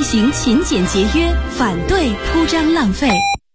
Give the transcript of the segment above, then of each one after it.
行勤俭节约，反对铺张浪费。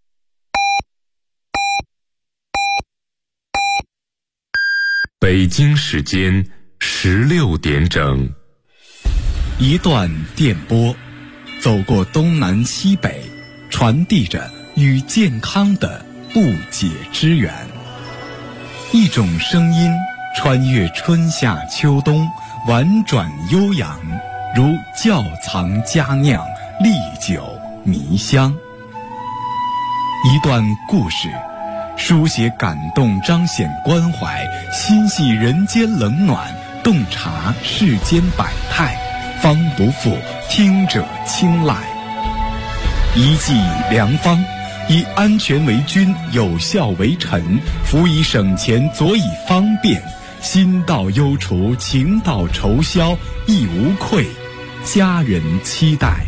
北京时间16点整， 一段电波，走过东南西北，传递着与健康的不解之缘。一种声音穿越春夏秋冬，婉转悠扬，如窖藏佳酿，历久弥香。一段故事，书写感动，彰显关怀，心系人间冷暖，洞察世间百态，方不负听者青睐。一剂良方，以安全为君，有效为臣，辅以省钱，佐以方便，心到忧除，情到愁消，亦无愧，家人期待。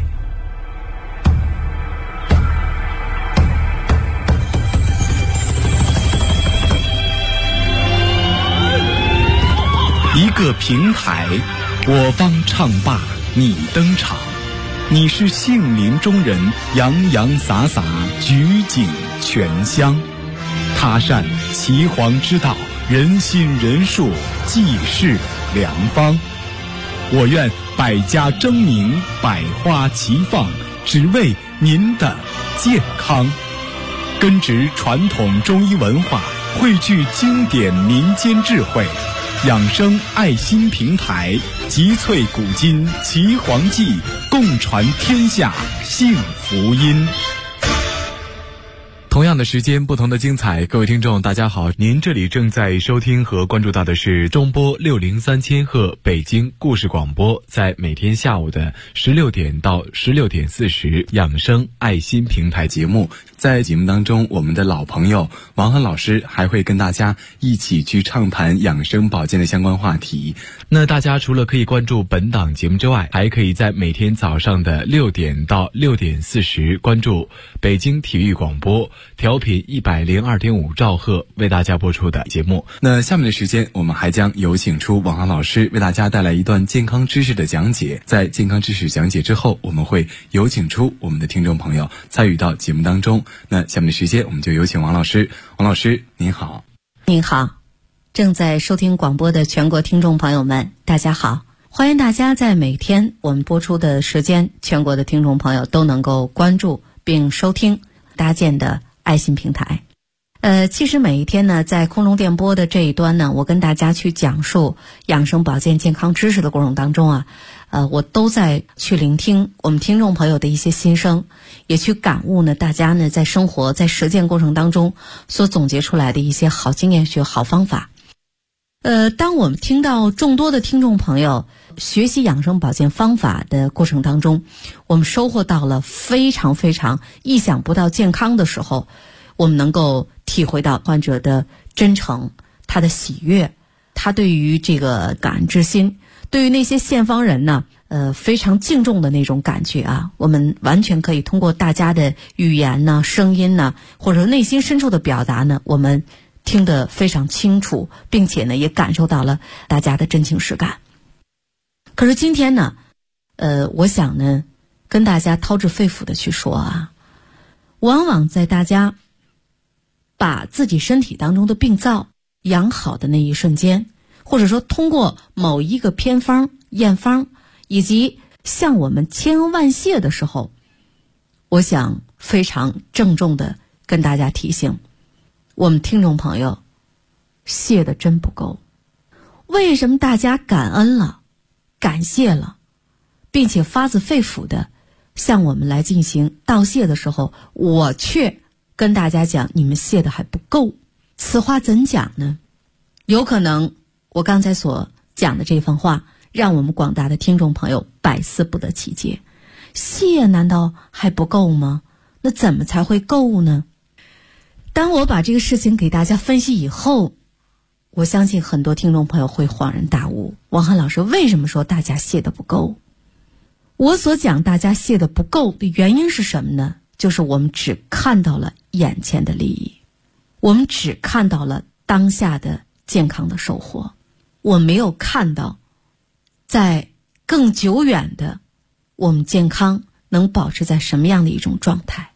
一个平台，我方唱罢你登场，你是杏林中人，洋洋洒洒，举景全香。他善岐黄之道，人心人术，济世良方。我愿百家争鸣，百花齐放，只为您的健康。根植传统中医文化，汇聚经典民间智慧，养生爱心平台，集萃古今岐黄记，共传天下幸福音。同样的时间，不同的精彩。各位听众大家好，您这里正在收听和关注到的是中波603千赫北京故事广播，在每天下午的16点到16点40养生爱心平台节目。在节目当中，我们的老朋友王涵老师还会跟大家一起去畅谈养生保健的相关话题。那大家除了可以关注本档节目之外，还可以在每天早上的6点到6点40关注北京体育广播调频102.5兆赫为大家播出的节目。那下面的时间，我们还将有请出王涵老师为大家带来一段健康知识的讲解。在健康知识讲解之后，我们会有请出我们的听众朋友参与到节目当中。那下面的时间，我们就有请王老师。王老师您好。 您好，正在收听广播的全国听众朋友们大家好，欢迎大家在每天我们播出的时间，全国的听众朋友都能够关注并收听搭建的爱心平台。其实每一天呢，在空中电波的这一端呢，我跟大家去讲述养生保健健康知识的过程当中啊，我都在去聆听我们听众朋友的一些心声，也去感悟呢大家呢在生活在实践过程当中所总结出来的一些好经验学好方法。当我们听到众多的听众朋友学习养生保健方法的过程当中，我们收获到了非常非常意想不到健康的时候，我们能够体会到患者的真诚，他的喜悦，他对于这个感恩之心，对于那些献方人呢非常敬重的那种感觉啊，我们完全可以通过大家的语言呢、声音呢，或者内心深处的表达呢，我们听得非常清楚，并且呢也感受到了大家的真情实感。可是今天呢我想呢跟大家掏着肺腑的去说啊，往往在大家把自己身体当中的病灶养好的那一瞬间，或者说通过某一个偏方、验方，以及向我们千恩万谢的时候，我想非常郑重的跟大家提醒，我们听众朋友谢的真不够。为什么大家感恩了、感谢了，并且发自肺腑的向我们来进行道谢的时候，我却跟大家讲你们谢的还不够？此话怎讲呢？有可能我刚才所讲的这番话让我们广大的听众朋友百思不得其解。谢难道还不够吗？那怎么才会够呢？当我把这个事情给大家分析以后，我相信很多听众朋友会恍然大悟，王涵老师为什么说大家谢的不够？我所讲大家谢的不够的原因是什么呢？就是我们只看到了眼前的利益，我们只看到了当下的健康的收获，我没有看到在更久远的我们健康能保持在什么样的一种状态。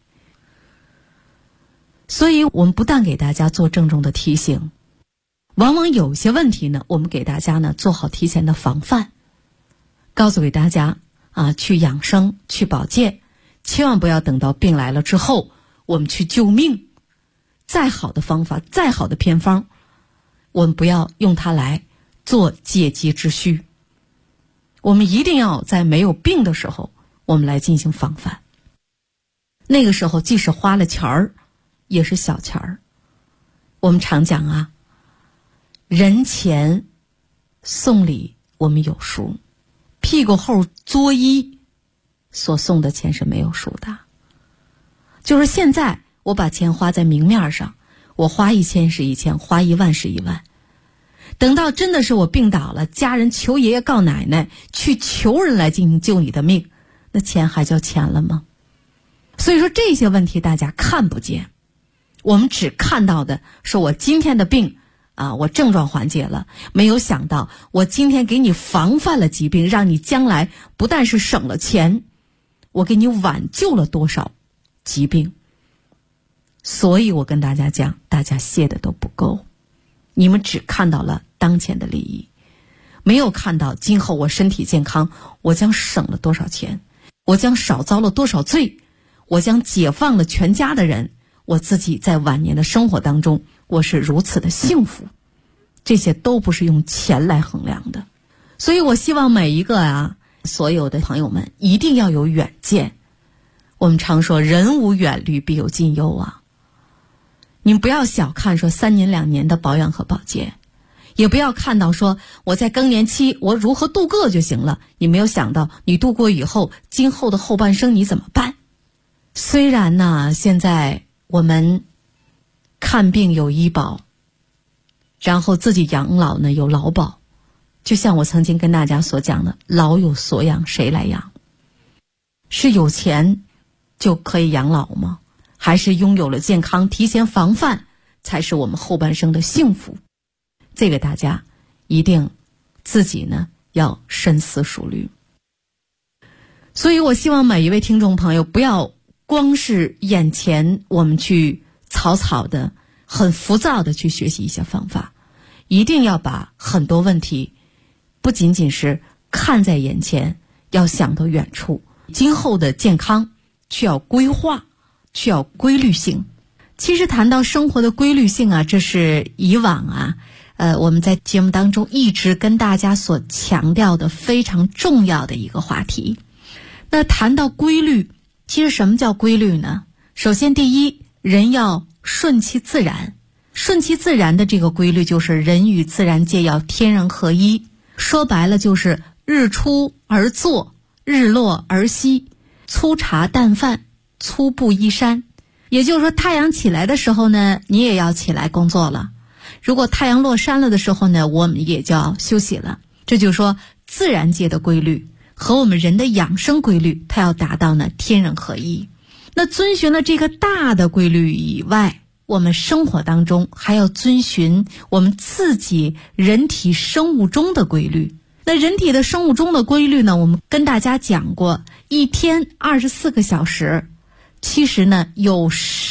所以我们不但给大家做郑重的提醒，往往有些问题呢，我们给大家呢做好提前的防范，告诉给大家去养生，去保健，千万不要等到病来了之后我们去救命。再好的方法，再好的偏方，我们不要用它来做借机之需。我们一定要在没有病的时候我们来进行防范。那个时候即使花了钱儿也是小钱儿。我们常讲人前送礼我们有数，屁股后作揖所送的钱是没有数的。就是现在我把钱花在明面上，我花1000是1000，花1万是1万。等到真的是我病倒了，家人求爷爷告奶奶，去求人来进行救你的命，那钱还叫钱了吗？所以说这些问题大家看不见，我们只看到的是我今天的病我症状缓解了，没有想到我今天给你防范了疾病，让你将来不但是省了钱，我给你挽救了多少疾病。所以我跟大家讲，大家谢的都不够，你们只看到了当前的利益，没有看到今后我身体健康，我将省了多少钱，我将少遭了多少罪，我将解放了全家的人，我自己在晚年的生活当中我是如此的幸福。这些都不是用钱来衡量的。所以我希望每一个所有的朋友们一定要有远见。我们常说人无远虑必有近忧你们不要小看说3年2年的保养和保健，也不要看到说我在更年期我如何度过就行了，你没有想到你度过以后今后的后半生你怎么办。虽然呢现在我们看病有医保，然后自己养老呢有劳保，就像我曾经跟大家所讲的，老有所养谁来养？是有钱就可以养老吗？还是拥有了健康提前防范才是我们后半生的幸福？这个大家一定自己呢要深思熟虑。所以我希望每一位听众朋友不要光是眼前我们去草的很浮躁的去学习一些方法，一定要把很多问题不仅仅是看在眼前，要想到远处。今后的健康需要规划，需要规律性。其实谈到生活的规律性这是以往我们在节目当中一直跟大家所强调的非常重要的一个话题。那谈到规律，其实什么叫规律呢？首先第一，人要顺其自然。顺其自然的这个规律就是人与自然界要天人合一，说白了就是日出而作，日落而息，粗茶淡饭，粗布衣衫。也就是说太阳起来的时候呢，你也要起来工作了，如果太阳落山了的时候呢，我们也就要休息了。这就是说自然界的规律和我们人的养生规律，它要达到呢天人合一。那遵循了这个大的规律以外，我们生活当中还要遵循我们自己人体生物钟的规律。那人体的生物钟的规律呢，我们跟大家讲过，一天24个小时，其实呢有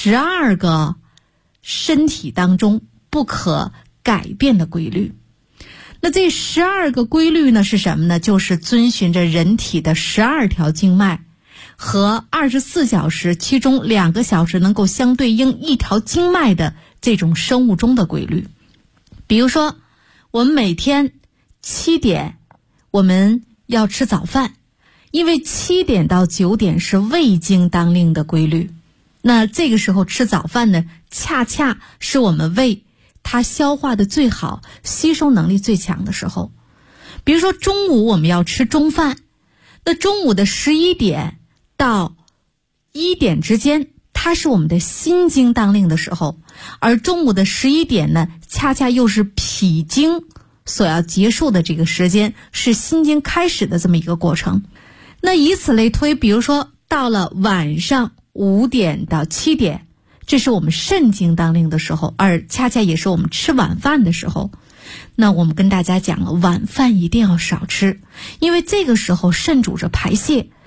12个身体当中不可改变的规律。那这12个规律呢是什么呢？就是遵循着人体的12条经脉和24小时其中2个小时能够相对应1条经脉的这种生物钟的规律。比如说我们每天7点我们要吃早饭，因为7点到9点是胃经当令的规律，那这个时候吃早饭呢，恰恰是我们胃它消化的最好，吸收能力最强的时候。比如说中午我们要吃中饭，那中午的11点到1点之间，它是我们的心经当令的时候，而中午的11点呢，恰恰又是脾经所要结束的这个时间，是心经开始的这么一个过程。那以此类推，比如说到了晚上5点到7点，这是我们肾经当令的时候，而恰恰也是我们吃晚饭的时候。那我们跟大家讲了，晚饭一定要少吃，因为这个时候肾主着排泄，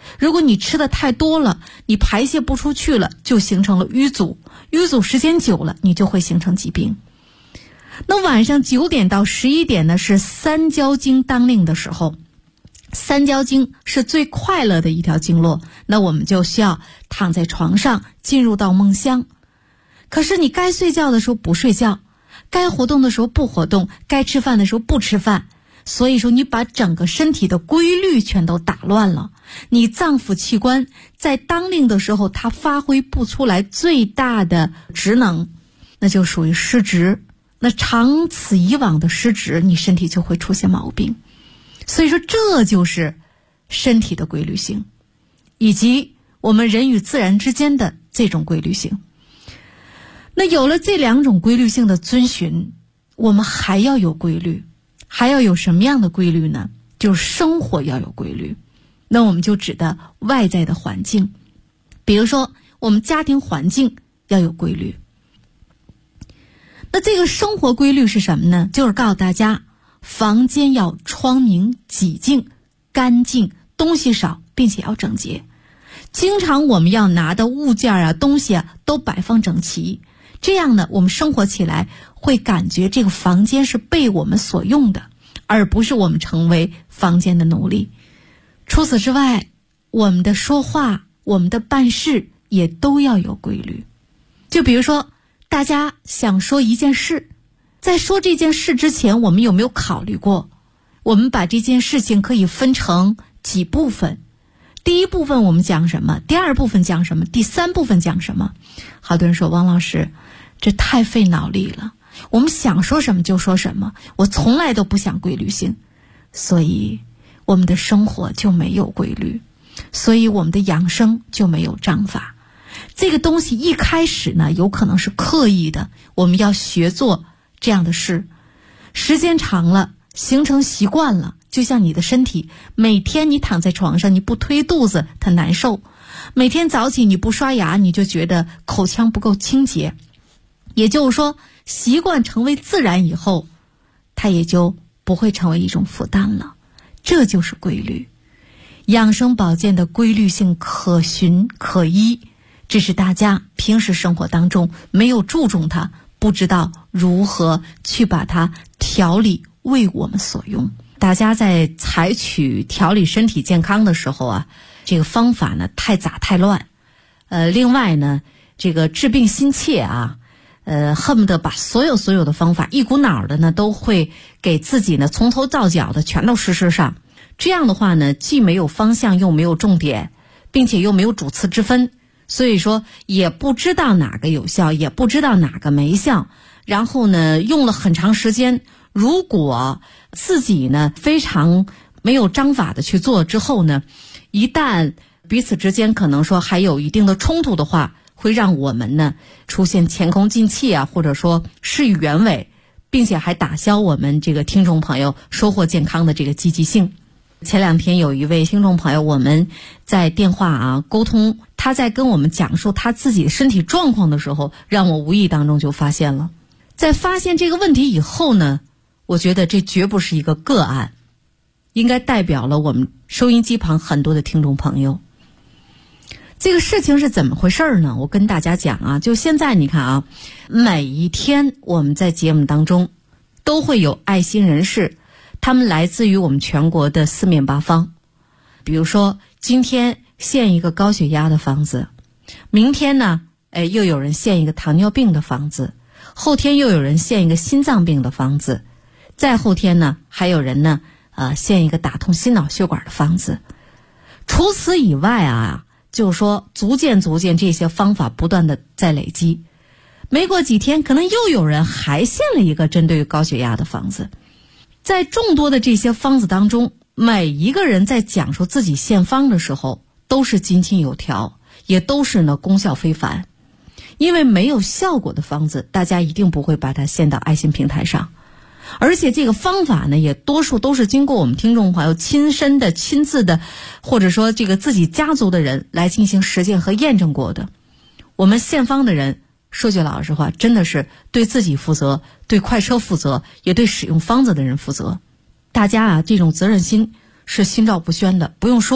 如果你吃的太多了，你排泄不出去了，就形成了淤阻，淤阻时间久了，你就会形成疾病。那晚上9点到11点呢，是三焦经当令的时候，三焦经是最快乐的一条经络，那我们就需要躺在床上进入到梦乡。可是你该睡觉的时候不睡觉，该活动的时候不活动，该吃饭的时候不吃饭，所以说你把整个身体的规律全都打乱了，你脏腑器官在当令的时候它发挥不出来最大的职能，那就属于失职。那长此以往的失职，你身体就会出现毛病。所以说这就是身体的规律性，以及我们人与自然之间的这种规律性。那有了这两种规律性的遵循，我们还要有规律，还要有什么样的规律呢？就是生活要有规律。那我们就指的外在的环境，比如说我们家庭环境要有规律。那这个生活规律是什么呢？就是告诉大家，房间要窗明几净、干净，东西少，并且要整洁。经常我们要拿的物件啊、东西啊都摆放整齐，这样呢，我们生活起来会感觉这个房间是被我们所用的，而不是我们成为房间的奴隶。除此之外，我们的说话、我们的办事也都要有规律。就比如说，大家想说一件事，在说这件事之前，我们有没有考虑过，我们把这件事情可以分成几部分？第一部分我们讲什么？第二部分讲什么？第三部分讲什么？好多人说，王老师，这太费脑力了，我们想说什么就说什么，我从来都不想规律性，所以我们的生活就没有规律，所以我们的养生就没有章法。这个东西一开始呢，有可能是刻意的，我们要学做这样的事，时间长了，形成习惯了，就像你的身体，每天你躺在床上，你不推肚子它难受，每天早起你不刷牙，你就觉得口腔不够清洁。也就是说，习惯成为自然以后，它也就不会成为一种负担了。这就是规律。养生保健的规律性可循可依，只是大家平时生活当中没有注重它，不知道如何去把它调理为我们所用。大家在采取调理身体健康的时候啊，这个方法呢太杂太乱。另外呢，这个治病心切啊，恨不得把所有的方法一股脑的呢都会给自己呢从头到脚的全都实施上。这样的话呢，既没有方向又没有重点，并且又没有主次之分，所以说也不知道哪个有效，也不知道哪个没效。然后呢，用了很长时间，如果自己呢非常没有章法的去做之后呢，一旦彼此之间可能说还有一定的冲突的话，会让我们呢出现前功尽弃啊，或者说事与愿违，并且还打消我们这个听众朋友收获健康的这个积极性。前两天有一位听众朋友，我们在电话沟通，他在跟我们讲述他自己的身体状况的时候，让我无意当中就发现了。在发现这个问题以后呢，我觉得这绝不是一个个案，应该代表了我们收音机旁很多的听众朋友。这个事情是怎么回事呢？我跟大家讲啊，就现在你看啊，每一天我们在节目当中都会有爱心人士，他们来自于我们全国的四面八方。比如说今天献一个高血压的方子，明天呢又有人献一个糖尿病的方子，后天又有人献一个心脏病的方子，再后天呢还有人呢献一个打通心脑血管的方子。除此以外啊，就是说逐渐这些方法不断的在累积，没过几天可能又有人还献了一个针对于高血压的方子。在众多的这些方子当中，每一个人在讲述自己献方的时候都是井井有条，也都是呢功效非凡。因为没有效果的方子，大家一定不会把它献到爱心平台上。而且这个方法呢，也多数都是经过我们听众朋友亲身的、亲自的，或者说这个自己家族的人来进行实践和验证过的。我们献方的人，说句老实话，真的是对自己负责，对快车负责，也对使用方子的人负责。大家啊，这种责任心是心照不宣的，不用说，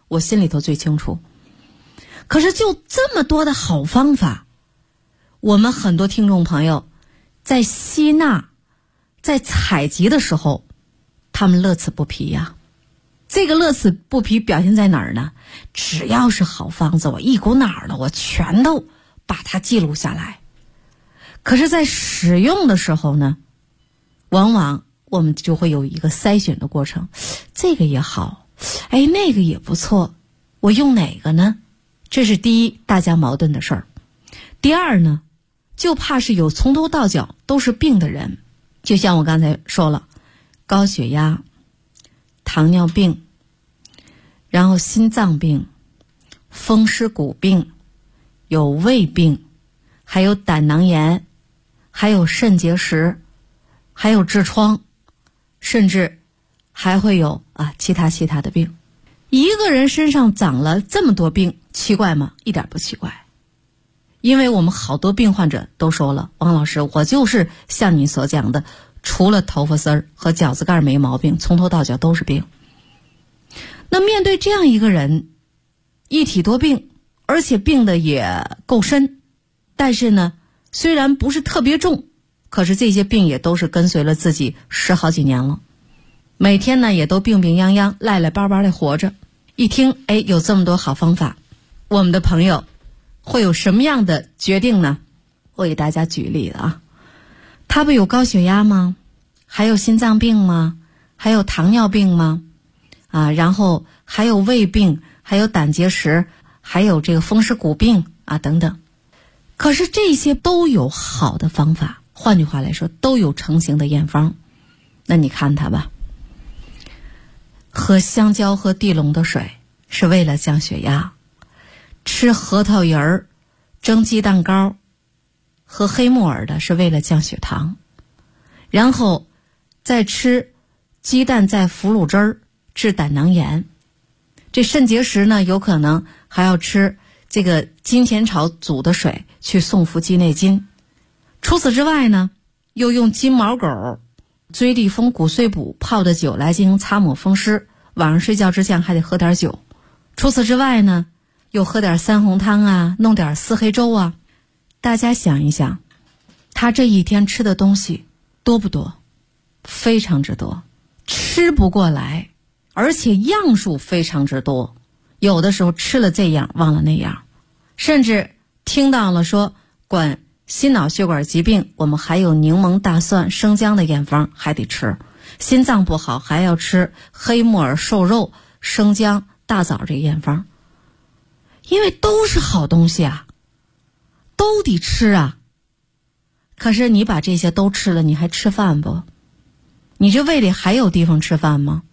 我心里头最清楚。可是就这么多的好方法，我们很多听众朋友在吸纳在采集的时候，他们乐此不疲呀。这个乐此不疲表现在哪儿呢？只要是好方子，我一股脑儿的我全都把它记录下来。可是在使用的时候呢，往往我们就会有一个筛选的过程，这个也好，哎，那个也不错，我用哪个呢？这是第一，大家矛盾的事儿。第二呢，就怕是有从头到脚都是病的人，就像我刚才说了，高血压、糖尿病，然后心脏病、风湿骨病，有胃病，还有胆囊炎，还有肾结石，还有痔疮，甚至还会有其他的病。一个人身上长了这么多病，奇怪吗？一点不奇怪。因为我们好多病患者都说了，王老师，我就是像你所讲的，除了头发丝儿和脚趾盖没毛病，从头到脚都是病。那面对这样一个人，一体多病，而且病的也够深，但是呢，虽然不是特别重，可是这些病也都是跟随了自己10好几年了，每天呢也都病病殃殃，赖赖巴巴的活着。一听有这么多好方法，我们的朋友会有什么样的决定呢？我给大家举例子啊，他不有高血压吗？还有心脏病吗？还有糖尿病吗？然后还有胃病，还有胆结石，还有这个风湿骨病等等。可是这些都有好的方法，换句话来说，都有成型的验方。那你看它吧，喝香蕉和地龙的水是为了降血压，吃核桃仁儿、蒸鸡蛋糕和黑木耳的是为了降血糖，然后再吃鸡蛋在腐乳汁儿治胆囊炎。这肾结石呢，有可能还要吃这个金钱草煮的水去送服鸡内金。除此之外呢，又用金毛狗、追地风、骨碎补泡的酒来进行擦抹风湿，晚上睡觉之前还得喝点酒。除此之外呢，又喝点三红汤弄点四黑粥啊。大家想一想，他这一天吃的东西多不多？非常之多，吃不过来，而且样数非常之多。有的时候吃了这样忘了那样，甚至听到了说管心脑血管疾病，我们还有柠檬、大蒜、生姜的验方还得吃。心脏不好还要吃黑木耳、瘦肉、生姜、大枣这验方。因为都是好东西都得吃可是你把这些都吃了，你还吃饭不？你这胃里还有地方吃饭吗？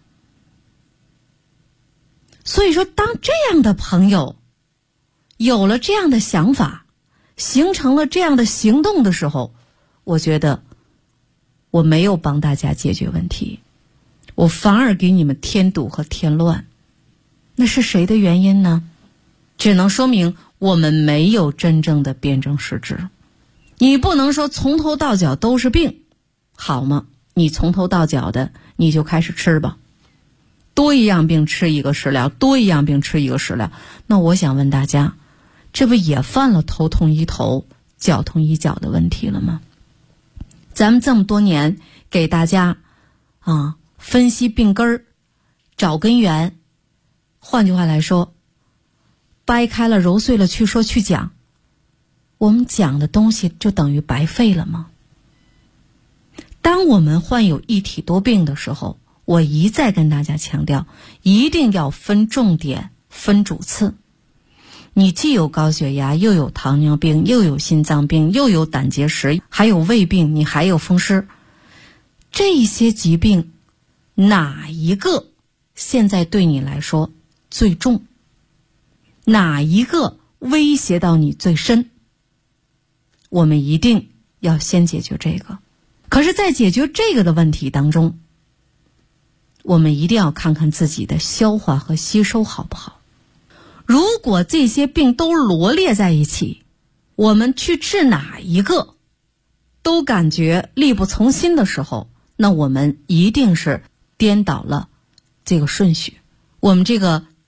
所以说，当这样的朋友有了这样的想法，形成了这样的行动的时候，我觉得我没有帮大家解决问题，我反而给你们添堵和添乱。那是谁的原因呢？只能说明我们没有真正的辨证施治。你不能说从头到脚都是病，好吗？你从头到脚的你就开始吃吧，多一样病吃一个食疗，多一样病吃一个食疗。那我想问大家，这不也犯了头痛医头、脚痛医脚的问题了吗？咱们这么多年给大家分析病根儿，找根源，换句话来说，掰开了揉碎了去说去讲，我们讲的东西就等于白费了吗？当我们患有一体多病的时候，我一再跟大家强调，一定要分重点、分主次。你既有高血压，又有糖尿病，又有心脏病，又有胆结石，还有胃病，你还有风湿，这些疾病哪一个现在对你来说最重？哪一个威胁到你最深？我们一定要先解决这个。可是在解决这个的问题当中，我们一定要看看自己的消化和吸收好不好。如果这些病都罗列在一起，我们去治哪一个都感觉力不从心的时候，那我们一定是颠倒了这个顺序，我们这个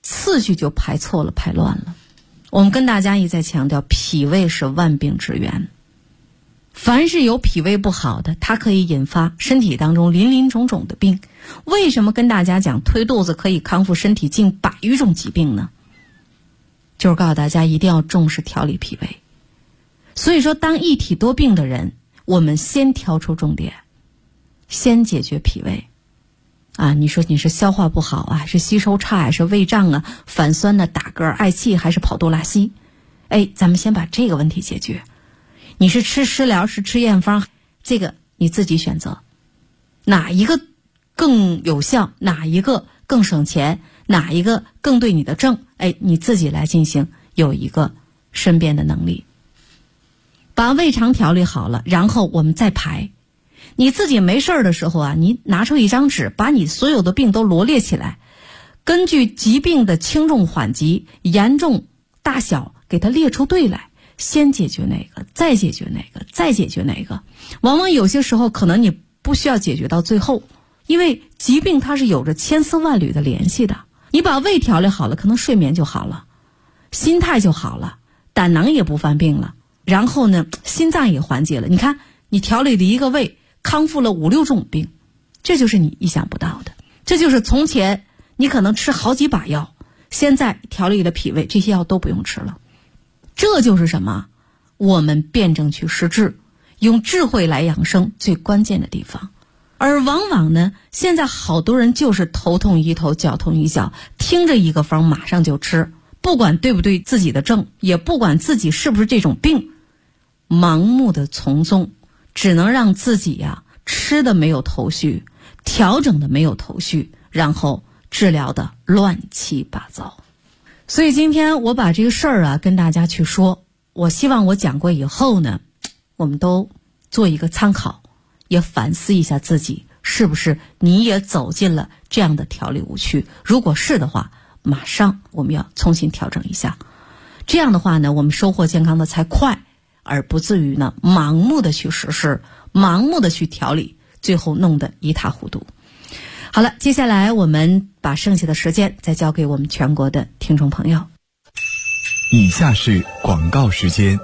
次序就排错了，排乱了。我们跟大家一再强调，脾胃是万病之源。凡是有脾胃不好的，它可以引发身体当中林林种种的病。为什么跟大家讲推肚子可以康复身体近100余种疾病呢？就是告诉大家一定要重视调理脾胃。所以说，当一体多病的人，我们先挑出重点，先解决脾胃。你说你是消化不好啊，还是吸收差，还是胃胀啊，反酸的打嗝嗳气，还是跑肚拉稀？咱们先把这个问题解决。你是吃食疗，是吃验方，这个你自己选择，哪一个更有效，哪一个更省钱，哪一个更对你的症，你自己来进行，有一个申辩的能力。把胃肠调理好了，然后我们再排。你自己没事的时候你拿出一张纸，把你所有的病都罗列起来，根据疾病的轻重缓急、严重大小给它列出队来，先解决哪个，再解决哪个，再解决哪个。往往有些时候可能你不需要解决到最后，因为疾病它是有着千丝万缕的联系的。你把胃调理好了，可能睡眠就好了，心态就好了，胆囊也不犯病了，然后呢心脏也缓解了。你看你调理的一个胃，康复了5、6种病，这就是你意想不到的。这就是从前你可能吃好几把药，现在调理了脾胃，这些药都不用吃了。这就是什么？我们辩证去施治，用智慧来养生最关键的地方。而往往呢，现在好多人就是头痛医头，脚痛医脚，听着一个方马上就吃，不管对不对自己的症，也不管自己是不是这种病，盲目的从众，只能让自己吃的没有头绪，调整的没有头绪，然后治疗的乱七八糟。所以今天我把这个事儿跟大家去说，我希望我讲过以后呢，我们都做一个参考，也反思一下自己是不是你也走进了这样的调理误区。如果是的话，马上我们要重新调整一下。这样的话呢，我们收获健康的才快，而不至于呢盲目的去实施，盲目的去调理，最后弄得一塌糊涂。好了，接下来我们把剩下的时间再交给我们全国的听众朋友。 以下是广告时间。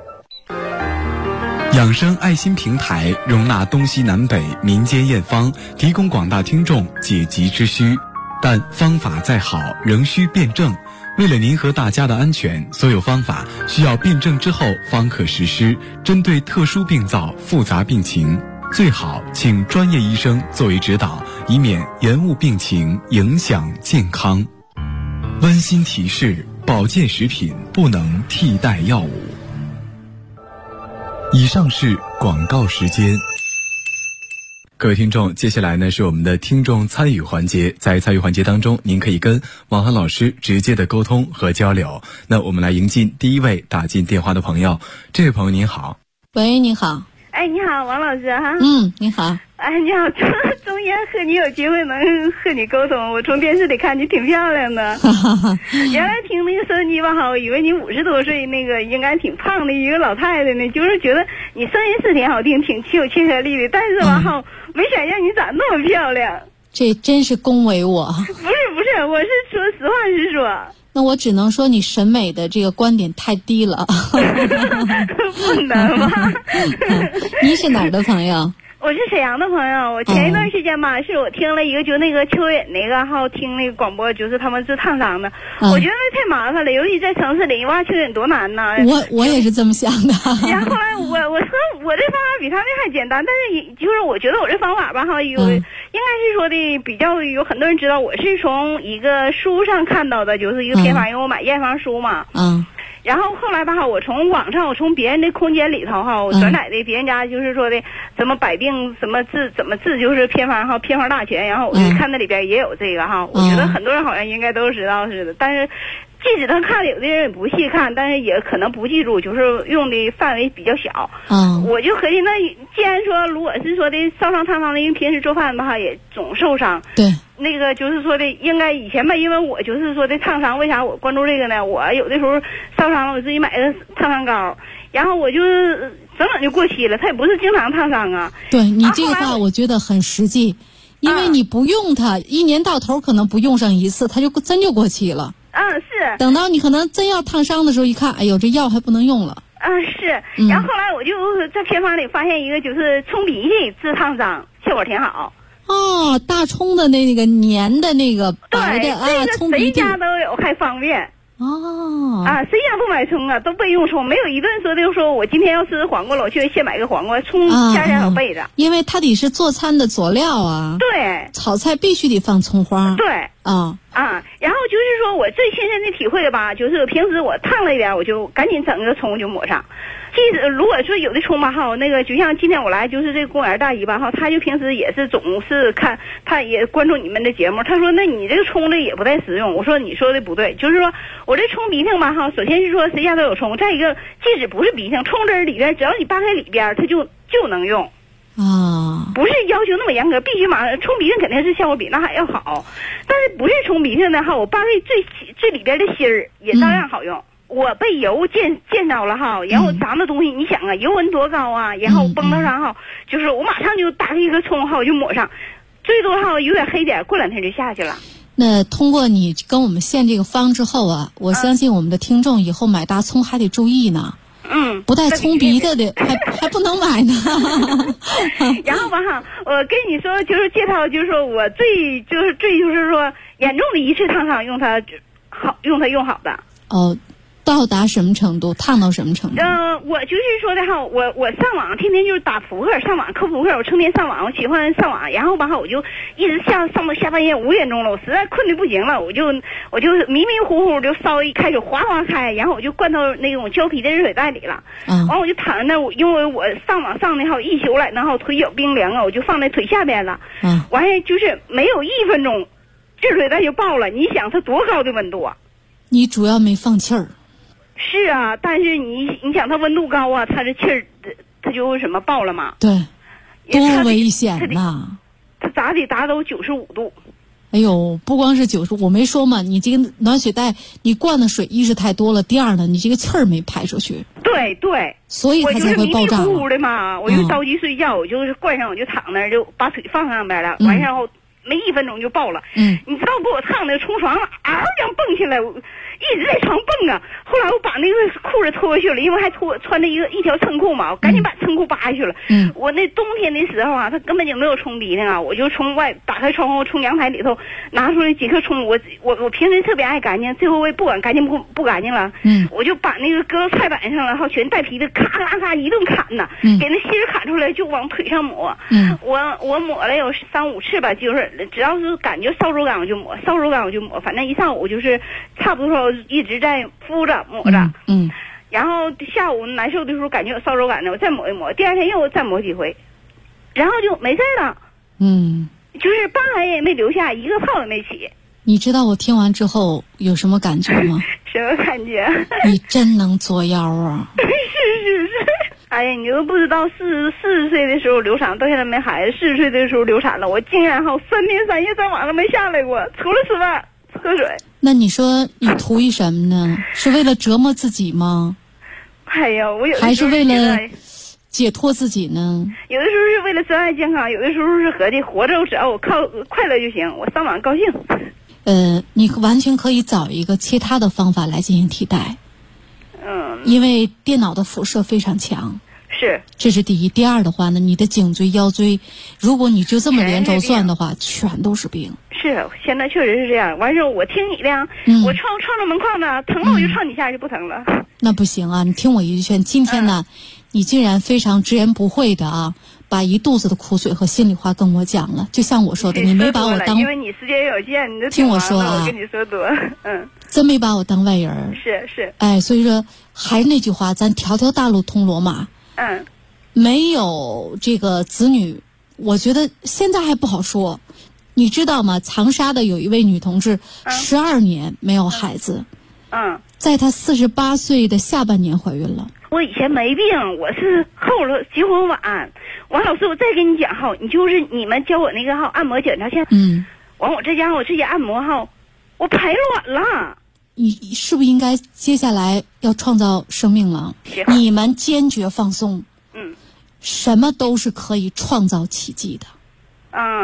养生爱心平台容纳东西南北民间验方，提供广大听众解急之需，但方法再好仍需辩证。为了您和大家的安全，所有方法需要辩证之后方可实施。针对特殊病灶、复杂病情，最好请专业医生作为指导，以免延误病情，影响健康。温馨提示：保健食品不能替代药物。以上是广告时间。各位听众，接下来呢是我们的听众参与环节。在参与环节当中，您可以跟王涵老师直接的沟通和交流。那我们来迎进第一位打进电话的朋友。这位朋友您好。 喂，你好。 你好，王老师哈。 你好。 你好，终于和你有机会能和你沟通。我从电视里看你挺漂亮的。原来听那个收音机吧，我以为你50多岁，那个应该挺胖的一个老太太呢，就是觉得你声音是挺好听，挺有亲和力的。但是吧，没想象你长那么漂亮。 这真是恭维我。 不是，我是说实话实说。 那我只能说你审美的这个观点太低了。 不能吧？ 你是哪儿的朋友？ 我是沈阳的朋友。我前一段时间吧，是我听了一个就那个蚯蚓那个，听那个广播，就是他们治烫伤的。我觉得那太麻烦了，尤其在城市里挖蚯蚓多难呐。 我也是这么想的。 然后后来我说我这方法比他们还简单，但是就是我觉得我这方法吧应该是说的比较有很多人知道，我是从一个书上看到的，就是一个偏方，因为我买验方书嘛。然后后来吧，我从网上，我从别人的空间里头我转载的别人家就是说的怎么百病怎么治，就是偏方偏方大全。然后我就看那里边也有这个我觉得很多人好像应该都知道似的，但是即使他看了，有的人也不细看，但是也可能不记住，就是用的范围比较小。我就合计，那既然说如果是说的烧伤烫伤的，因为平时做饭吧也总受伤。对。那个就是说的，应该以前吧，因为我就是说的烫伤，为啥我关注这个呢？我有的时候烧伤了，我自己买的烫伤膏，然后我就整就过期了，它也不是经常烫伤啊。 对你这个话，我觉得很实际， 因为你不用它，一年到头可能不用上一次，它就真就过期了。 是。 等到你可能真要烫伤的时候，一看，哎呦，这药还不能用了。 是。然后后来我就在偏方里发现一个，就是冲鼻涕治烫伤，效果挺好。 哦，大葱的那个粘的那个白的冲鼻涕， 谁家都有，还方便。谁家不买葱啊？都备用葱，没有一顿说我今天要吃黄瓜了，我就先买个黄瓜，葱家都备着。 因为它得是做餐的佐料啊。 对。 炒菜必须得放葱花。 对。然后就是说我最亲身的体会吧，就是平时我烫了一点，我就赶紧整个葱就抹上。即使如果说有的葱吧哈，那个就像今天我来就是这个公园大姨吧哈，她就平时也是总是看，她也关注你们的节目，她说那你这个葱的也不太实用。我说你说的不对，就是说我这葱鼻涕吧哈，首先是说谁家都有葱，再一个即使不是鼻涕，葱汁里边只要你扒开里边，它就能用。不是要求那么严格，必须马上冲鼻涕肯定是效果比那还要好，但是不是冲鼻涕的哈，我扒开最里边的芯儿也照样好用。我被油溅着了哈，然后咱们东西你想啊，油温多高啊，然后崩到上哈，就是我马上就打开一个葱哈，我就抹上，最多哈有点黑点，过2天就下去了。 那通过你跟我们献这个方之后啊，我相信我们的听众以后买大葱还得注意呢。不带葱鼻的还不能买呢。 然后吧哈，我跟你说就是介绍，就是说我最就是说严重的一次烫伤用它好的。 到达什么程度？烫到什么程度？ 我就是说的哈，我上网天天就是打扑克，上网磕扑克，我成天上网，我喜欢上网，然后吧哈，我就一直上到下半夜5点钟了，我实在困得不行了，我就迷迷糊糊就烧一开水哗哗开，然后我就灌到那种胶皮的热水袋里了，完我就躺在那，因为我上网上的哈一宿来，然后腿脚冰凉啊，我就放在腿下边了，完了就是没有1分钟，热水袋就爆了，你想它多高的温度啊？ 你主要没放气儿。 是啊，但是你想它温度高啊，它这气儿它就什么爆了嘛？ 对，多危险呐！ 它咋得达到95度？ 哎呦，不光是90，我没说嘛，你这个暖水袋你灌的水一是太多了，第二呢，你这个气儿没排出去。 对， 所以它才会爆炸。 我就是迷迷糊糊的嘛，我就着急睡觉，我就是灌上，我就躺那儿，就把腿放上边了，完然后没1分钟就爆了。你知道给我烫的从床上嗷一样蹦起来，一直在床蹦啊！后来我把那个裤子脱去了，因为还穿着一条衬裤嘛，我赶紧把衬裤扒下去了。我那冬天的时候啊，它根本就没有冲鼻涕啊，我就从外打开窗户，从阳台里头拿出来几颗葱。我平时特别爱干净，这回我也不管干净不干净了。我就把那个搁到菜板上了，然后全带皮的，咔咔咔一顿砍呐，给那芯儿砍出来就往腿上抹。我抹了有3-5次吧，就是只要是感觉烧手感我就抹，反正一上午就是差不多一直在敷着抹着，然后下午难受的时候感觉有烧手感的，我再抹一抹，第2天又再抹几回，然后就没事了。就是疤痕也没留下，一个泡也没起。 你知道我听完之后有什么感觉吗？ 什么感觉？ 你真能作妖啊！ 是。哎呀，你都不知道40岁的时候流产，到现在没孩子，40岁的时候流产了，我竟然3天3夜在网上没下来过，除了吃饭喝水。 那你说你图一什么呢？是为了折磨自己吗？ 哎呀，我有的时候还是为了解脱自己呢？ 有的时候是为了身外健康，有的时候是合计活着只要我靠快乐就行，我上网高兴。 你完全可以找一个其他的方法来进行替代。因为电脑的辐射非常强。 是， 这是第一。第二的话呢，你的颈椎、腰椎，如果你就这么连轴算的话，全都是病。 是，现在确实是这样。完事我听你的，我撞着门框呢，疼了我就撞你下就不疼了。 那不行啊！你听我一句劝，今天呢，你竟然非常直言不讳的啊，把一肚子的苦水和心里话跟我讲了。就像我说的，你没把我当， 因为你时间有限，你就听我说啊， 我跟你说多， 真没把我当外人。 是。 哎，所以说还是那句话，咱条条大路通罗马。没有这个子女，我觉得现在还不好说。你知道吗？长沙的有一位女同志，12年没有孩子，在她48岁的下半年怀孕了。 我以前没病，我是后了结婚晚。王老师，我再跟你讲哈，你就是你们教我那个按摩检查线，完我这家我自己按摩哈，我排卵了。 你是不是应该接下来要创造生命了？你们坚决放松，什么都是可以创造奇迹的。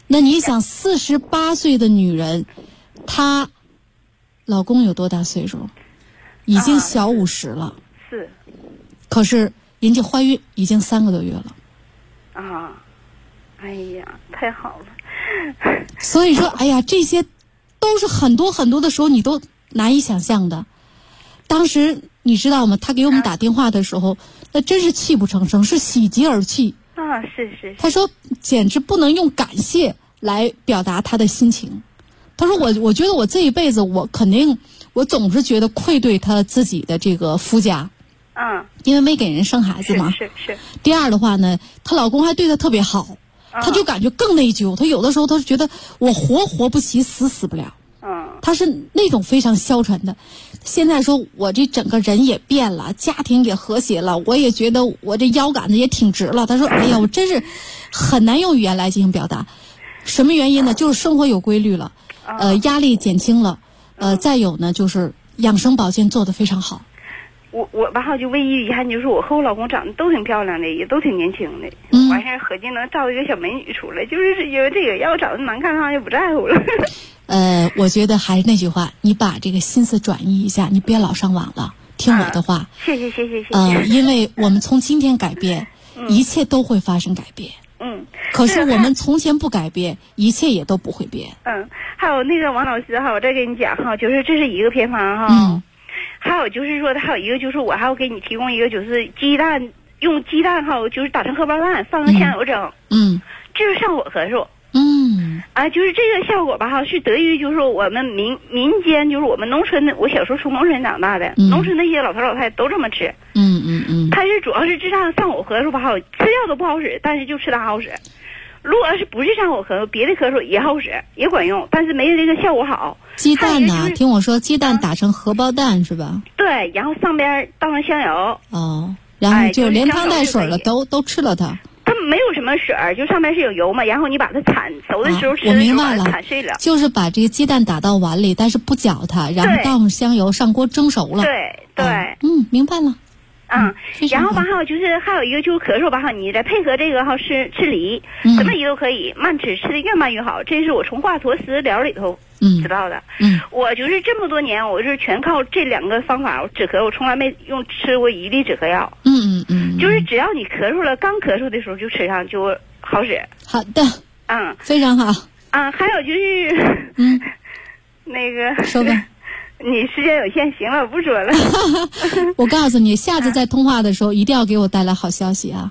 那你想，48岁的女人，她老公有多大岁数？已经小50了。 是。 可是人家怀孕已经3个多月了。 啊，哎呀，太好了。 所以说，哎呀，这些都是很多很多的时候你都难以想象的。当时你知道吗？他给我们打电话的时候，那真是泣不成声，是喜极而泣。 啊，是。 他说，简直不能用感谢来表达他的心情。他说我觉得我这一辈子我总是觉得愧对他自己的这个夫家。因为没给人生孩子嘛。 是。 第二的话呢，她老公还对她特别好，她就感觉更内疚。她有的时候她是觉得我活不起，死不了。她是那种非常消沉的。现在说我这整个人也变了，家庭也和谐了，我也觉得我这腰杆子也挺直了。她说：“哎呀，我真是很难用语言来进行表达。什么原因呢？就是生活有规律了，压力减轻了，再有呢就是养生保健做得非常好。” 我吧，就唯一遗憾就是我和我老公长得都挺漂亮的，也都挺年轻的，完事儿合计能造一个小美女出来，就是因为这个，要长得难看，他就不在乎了。 我觉得还是那句话，你把这个心思转移一下，你别老上网了，听我的话。 谢谢。 因为我们从今天改变，一切都会发生改变。可是我们从前不改变，一切也都不会变。 还有那个王老师哈，我再给你讲哈，就是这是一个偏方哈。还有就是说，还有一个就是我还要给你提供一个，就是用鸡蛋哈，就是打成荷包蛋，放个香油蒸。这是上火咳嗽。就是这个效果吧哈，是得益于就是说我们民间，就是我们农村的，我小时候从农村长大的，农村那些老头老太太都这么吃。它是主要是治上火咳嗽吧哈，吃药都不好使，但是就吃它好使。如果要是不是上火咳嗽，别的咳嗽也好使，也管用，但是没有这个效果好。 鸡蛋呢？听我说，鸡蛋打成荷包蛋是吧？ 对，然后上边倒上香油。 然后就连汤带水了，都吃了它。 它没有什么水儿，就上面是有油嘛，然后你把它铲熟的时候吃的时候把它铲碎了。 就是把这个鸡蛋打到碗里，但是不搅它，然后倒上香油，上锅蒸熟了。 对。 明白了。 然后吧哈，就是还有一个就是咳嗽吧哈，你再配合这个哈吃梨，什么梨都可以，慢吃，吃的越慢越好。这是我从华佗食疗里头知道的。我就是这么多年，我是全靠这2个方法止咳，我从来没用吃过一粒止咳药。就是只要你咳嗽了，刚咳嗽的时候就吃上就好使。 好的。非常好。 还有就是那个说吧。 你时间有限，行了，我不说了。 我告诉你，下次在通话的时候一定要给我带来好消息啊！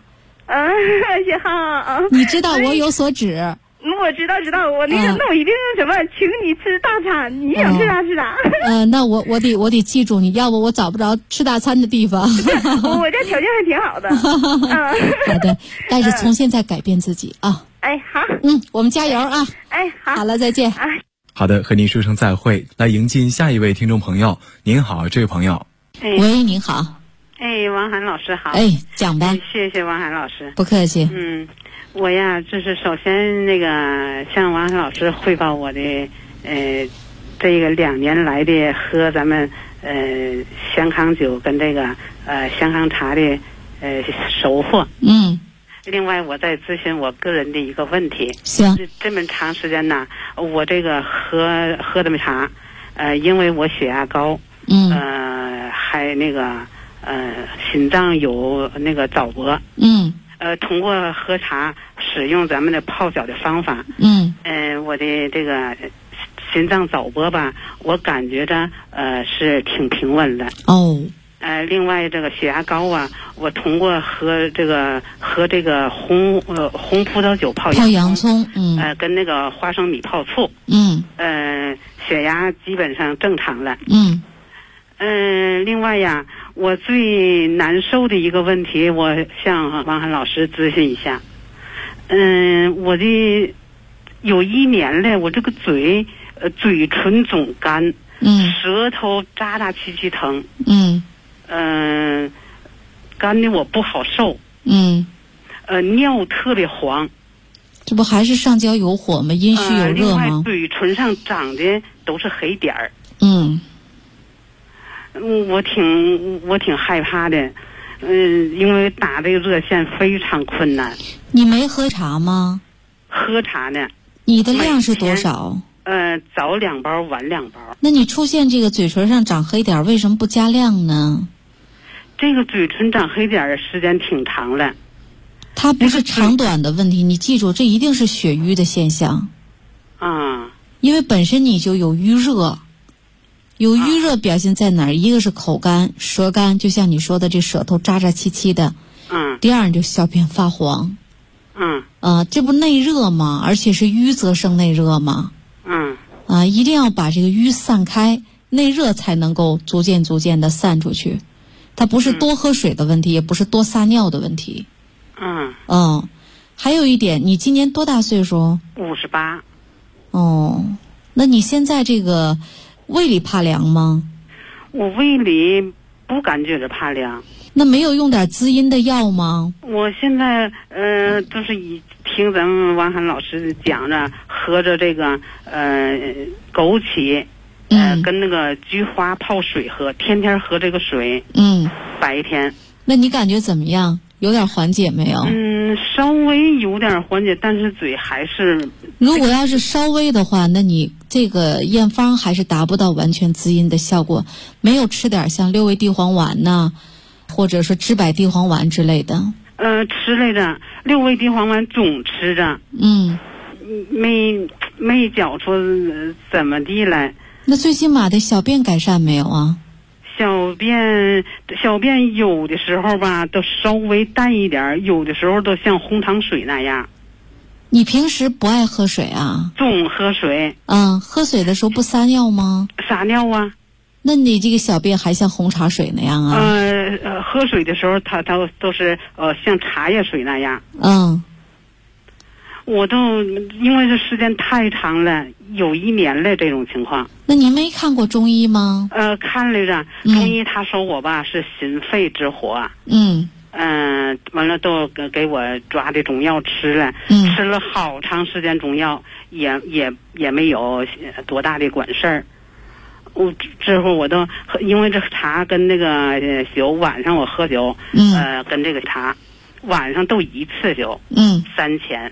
行。 你知道我有所指。 我知道，我那我一定什么，请你吃大餐，你想吃啥吃啥。 那我得记住你，要不我找不着吃大餐的地方。 我这条件还挺好的。 好的，但是从现在改变自己啊。 好。 我们加油啊！ 好。 好了，再见。 好的，和您说声再会，来迎进下一位听众朋友。您好，这位朋友。 喂，您好。 王涵老师好。 讲吧。 谢谢王涵老师。 不客气。 我呀，就是首先那个向王涵老师汇报我的这个2年来的喝咱们香康酒跟这个香康茶的收获。另外，我再咨询我个人的一个问题。 行。 这么长时间呢，我这个喝这么茶，因为我血压高，还那个心脏有那个早搏。通过喝茶，使用咱们的泡脚的方法。我的这个心脏早搏吧，我感觉着是挺平稳的。另外这个血压高啊，我通过喝这个红葡萄酒泡洋葱，跟那个花生米泡醋，血压基本上正常了。另外呀，我最难受的一个问题，我向王涵老师咨询一下。我的有1年了，我这个嘴唇总干，舌头扎扎气气疼。干的我不好受。尿特别黄。 这不还是上焦有火吗？阴虚有热吗？ 另外嘴唇上长的都是黑点儿。我挺害怕的。因为打这个热线非常困难。 你没喝茶吗？ 喝茶呢。 你的量是多少？ 早2包，晚2包。 那你出现这个嘴唇上长黑点，为什么不加量呢？ 这个嘴唇长黑点的时间挺长了。 它不是长短的问题，你记住，这一定是血瘀的现象。因为本身你就有瘀热，有瘀热表现在哪儿？一个是口干、舌干，就像你说的这舌头扎扎气气的。第二就小便发黄。这不内热吗？而且是瘀则生内热吗？一定要把这个瘀散开，内热才能够逐渐的散出去。它不是多喝水的问题，也不是多撒尿的问题。还有一点，你今年多大岁数 ？58。 那你现在这个胃里怕凉吗？ 我胃里不感觉着怕凉。 那没有用点滋阴的药吗？ 我现在都是听咱们王涵老师讲着，喝着这个枸杞，跟那个菊花泡水喝，天天喝这个水。白天。那你感觉怎么样？有点缓解没有？稍微有点缓解，但是嘴还是。如果要是稍微的话，那你这个验方还是达不到完全滋阴的效果。没有吃点像六味地黄丸呐，或者说知柏地黄丸之类的。吃来着，六味地黄丸总吃着。没觉出怎么地来。那最起码的小便改善没有啊？小便有的时候吧都稍微淡一点，有的时候都像红糖水那样。你平时不爱喝水啊？总喝水。喝水的时候不撒尿吗？撒尿啊。那你这个小便还像红茶水那样啊？喝水的时候它都是像茶叶水那样。我都因为这时间太长了，有1年了这种情况。那您没看过中医吗？看来着，中医他说我吧是心肺之火。完了都给我抓的中药吃了，吃了好长时间中药，也没有多大的管事儿。之后我都因为这茶跟那个酒，晚上我喝酒，跟这个茶。晚上都1次酒，3000。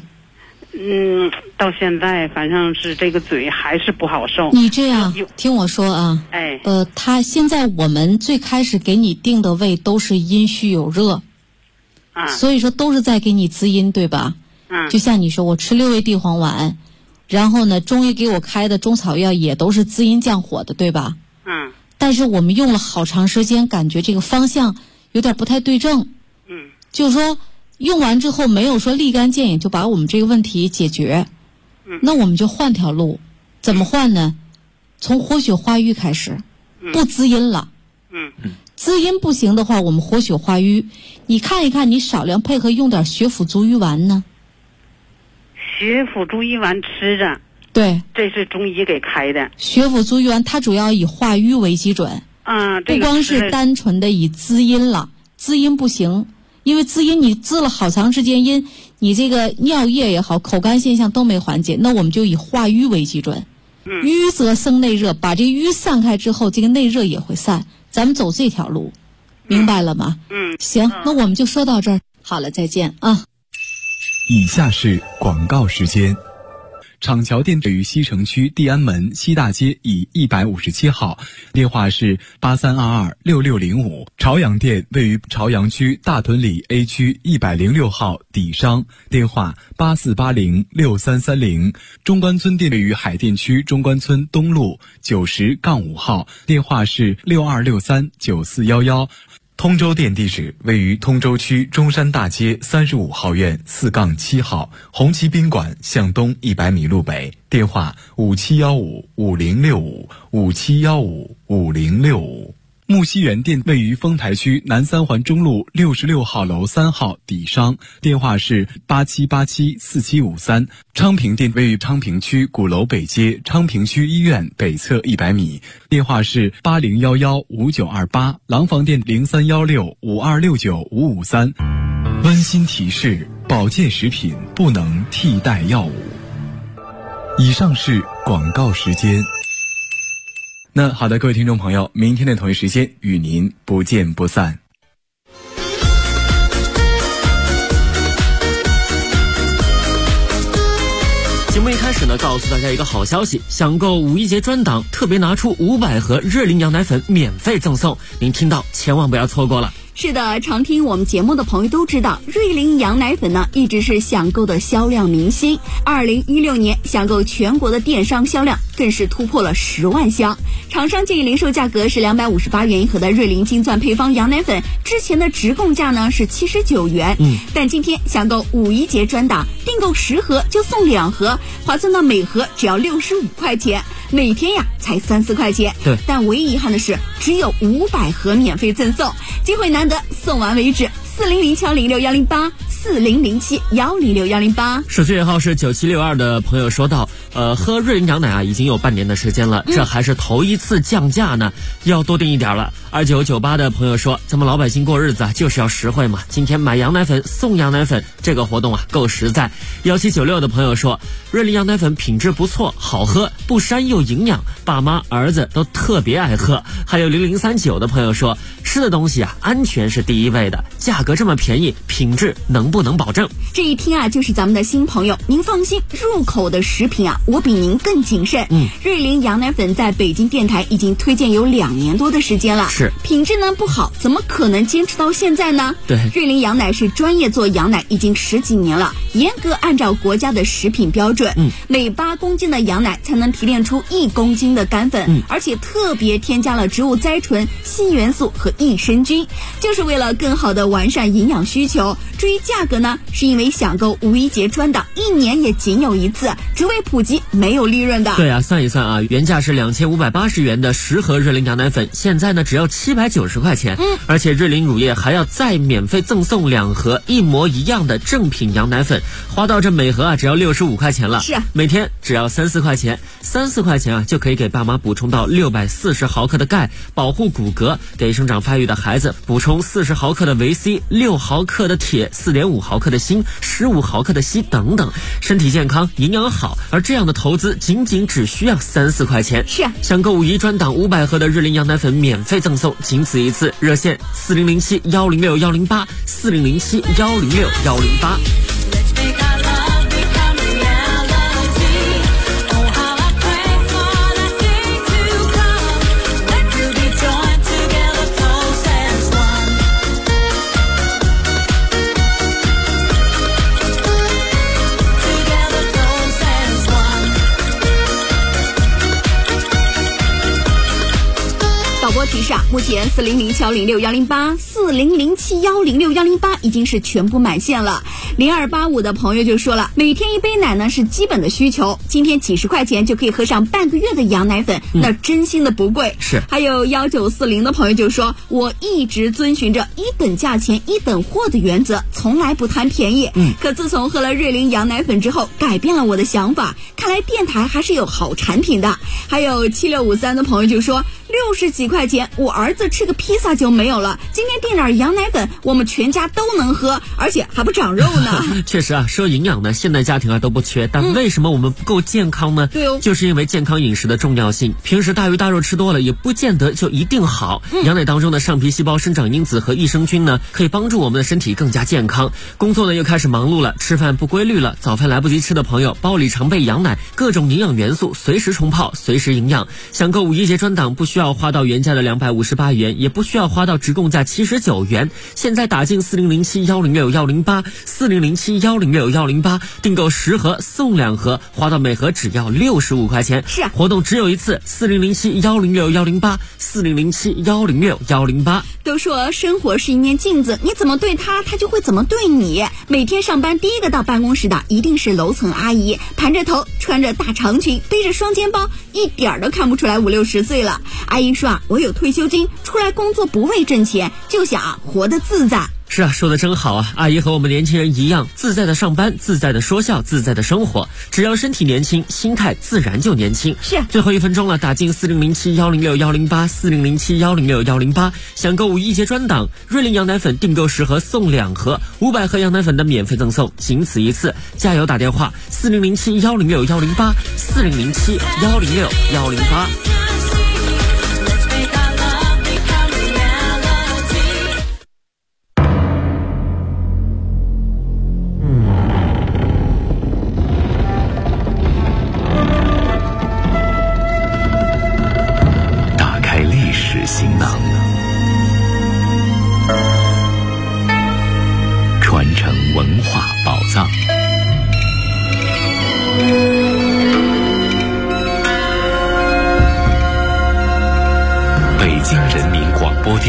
到现在反正是这个嘴还是不好受。你这样听我说啊，他现在我们最开始给你定的位都是阴虚有热，所以说都是在给你滋阴，对吧？就像你说我吃六味地黄丸，然后呢中医给我开的中草药也都是滋阴降火的，对吧？但是我们用了好长时间，感觉这个方向有点不太对症。就是说用完之后没有说立竿见影就把我们这个问题解决，那我们就换条路。怎么换呢？从活血化瘀开始，不滋阴了。滋阴不行的话，我们活血化瘀。你看一看，你少量配合用点血府足瘀丸呢。血府足瘀丸吃着，对，这是中医给开的。血府足瘀丸它主要以化瘀为基准，不光是单纯的以滋阴了，滋阴不行。因为滋阴你滋了好长时间阴，你这个尿液也好，口干现象都没缓解，那我们就以化瘀为基准。瘀则生内热，把这个瘀散开之后，这个内热也会散。咱们走这条路，明白了吗？行，那我们就说到这儿。好了，再见啊。 以下是广告时间。厂桥店位于西城区地安门西大街以157号，电话是83226605。朝阳店位于朝阳区大屯里 A 区106号底商，电话84806330。中关村店位于海淀区中关村东路90-5号，电话是62639411。通州店地址位于通州区中山大街35号院4-7号，红旗宾馆向东100米路北，电话57155065，57155065。木樨园店位于丰台区南三环中路66号楼3号底商，电话是87874753。昌平店位于昌平区鼓楼北街昌平区医院北侧100米，电话是80115928。廊坊店031652695553。温馨提示：保健食品不能替代药物。以上是广告时间。那好的，各位听众朋友，明天的同一时间与您不见不散。 节目一开始呢，告诉大家一个好消息，享购五一节专档，特别拿出500盒瑞麟羊奶粉免费赠送，您听到千万不要错过了。 是的，常听我们节目的朋友都知道，瑞麟羊奶粉呢一直是享购的销量明星。2016年享购全国的电商销量更是突破了10万箱。厂商建议零售价格是258元一盒的瑞麟金钻配方羊奶粉，之前的直供价呢是79元。但今天享购五一节专档，订购10盒就送2盒，划算到每盒只要65块钱。每天呀才3-4块钱， 对， 但唯一遗憾的是只有500盒免费赠送，机会难得，送完为止。400-706-108 400-7106108。 手机尾号是9762的朋友说到，喝瑞麟羊奶啊已经有半年的时间了，这还是头一次降价呢，要多订一点了。2998的朋友说，咱们老百姓过日子啊就是要实惠嘛，今天买羊奶粉送羊奶粉，这个活动啊够实在。1796的朋友说，瑞麟羊奶粉品质不错，好喝，不膻又营养，爸妈儿子都特别爱喝。还有0039的朋友说，吃的东西啊安全是第一位的，价格这么便宜，品质能不能保证？ 这一听啊就是咱们的新朋友，您放心，入口的食品啊我比您更谨慎。瑞麟羊奶粉在北京电台已经推荐有2年多的时间了， 是品质呢不好，怎么可能坚持到现在呢？ 对， 瑞麟羊奶是专业做羊奶已经10几年了，严格按照国家的食品标准，每8公斤的羊奶才能提炼出1公斤的干粉，而且特别添加了植物甾醇、硒元素和益生菌，就是为了更好的完善营养需求。至于价格呢，是因为享购五一节专档1年也仅有一次，只为普及，没有利润的。 对啊，算一算啊，原价是2580元的10盒瑞麟羊奶粉，现在呢只要790块钱，而且瑞麟乳业还要再免费赠送2盒一模一样的正品羊奶粉，花到这每盒啊只要65块钱了。 是啊， 每天只要3-4块钱，3-4块钱啊就可以给爸妈补充到640毫克的钙，保护骨骼，给生长发育的孩子补充40毫克的维 C、6毫克的铁、4.5毫克的锌、15毫克的硒等等，身体健康，营养好。而这样的投资仅只需要3-4块钱。 是啊， 享购五一专档500盒的瑞麟羊奶粉免费赠送，仅此一次，热线4007-106-108 4007-106-108。 导播提示啊，目前400-706-108 400-7106108已经是全部满线了。0285的朋友就说了，每天1杯奶呢是基本的需求，今天几十块钱就可以喝上半个月的羊奶粉，那真心的不贵。 是。 还有1940的朋友就说，我一直遵循着一等价钱一等货的原则，从来不贪便宜。可自从喝了瑞麟羊奶粉之后，改变了我的想法，看来电台还是有好产品的。还有7653的朋友就说，60几块钱我儿子吃个披萨就没有了，今天订点羊奶粉我们全家都能喝，而且还不长肉呢。 确实啊，说营养呢，现代家庭啊都不缺，但为什么我们不够健康呢？ 对哦， 就是因为健康饮食的重要性。平时大鱼大肉吃多了也不见得就一定好。羊奶当中的上皮细胞生长因子和益生菌呢，可以帮助我们的身体更加健康。工作呢又开始忙碌了，吃饭不规律了，早饭来不及吃的朋友，包里常备羊奶，各种营养元素随时冲泡，随时营养。享购五一节专档，不需要花到原价的258元，也不需要花到直供价79元。现在打进4007106-108 4007106-108，订购10盒送2盒，花到每盒只要65块钱。 是啊， 活动只有一次，4007106-108 4007106-108。 都说生活是一面镜子，你怎么对他，他就会怎么对你。每天上班第一个到办公室的一定是楼层阿姨，盘着头，穿着大长裙，背着双肩包，一点都看不出来50-60岁了。阿姨说啊，我有退休金，出来工作不为挣钱，就想活得自在。 是啊，说的真好啊！阿姨和我们年轻人一样，自在的上班，自在的说笑，自在的生活。只要身体年轻，心态自然就年轻。 是。 最后1分钟了，打进4007106-108 4007106-108，享购五一节专档，瑞麟羊奶粉订购10盒送2盒，500盒羊奶粉的免费赠送，仅此一次，加油打电话4007106-108 4007106-108。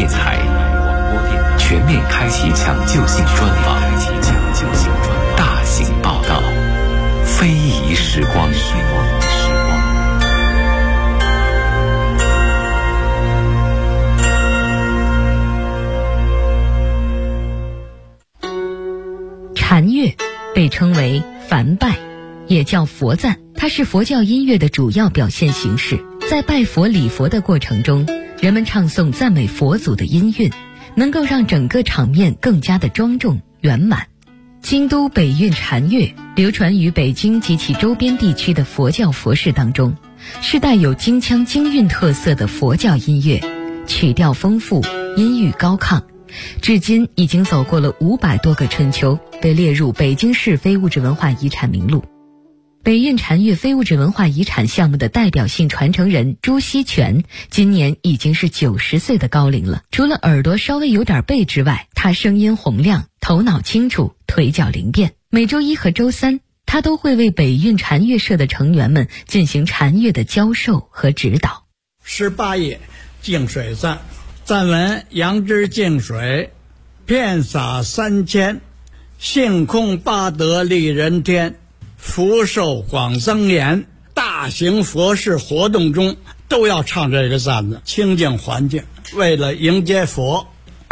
台，全面开启抢救性专访，大型报道，非遗时光。 禅乐被称为梵拜，也叫佛赞，它是佛教音乐的主要表现形式。在拜佛礼佛的过程中，人们唱诵赞美佛祖的音韵，能够让整个场面更加的庄重圆满。京都北韵禅乐流传于北京及其周边地区的佛教佛事当中，是带有京腔京韵特色的佛教音乐，曲调丰富，音域高亢，至今已经走过了500多个春秋，被列入北京市非物质文化遗产名录。北韵禅乐非物质文化遗产项目的代表性传承人朱锡全今年已经是90岁的高龄了。除了耳朵稍微有点背之外，他声音洪亮，头脑清楚，腿脚灵便。每周一和周三，他都会为北韵禅乐社的成员们进行禅乐的教授和指导。 18页净水赞，赞文：杨枝净水，遍洒3000，性空八德利人天，福寿广增延。大型佛事活动中都要唱这个赞子，清净环境，为了迎接佛。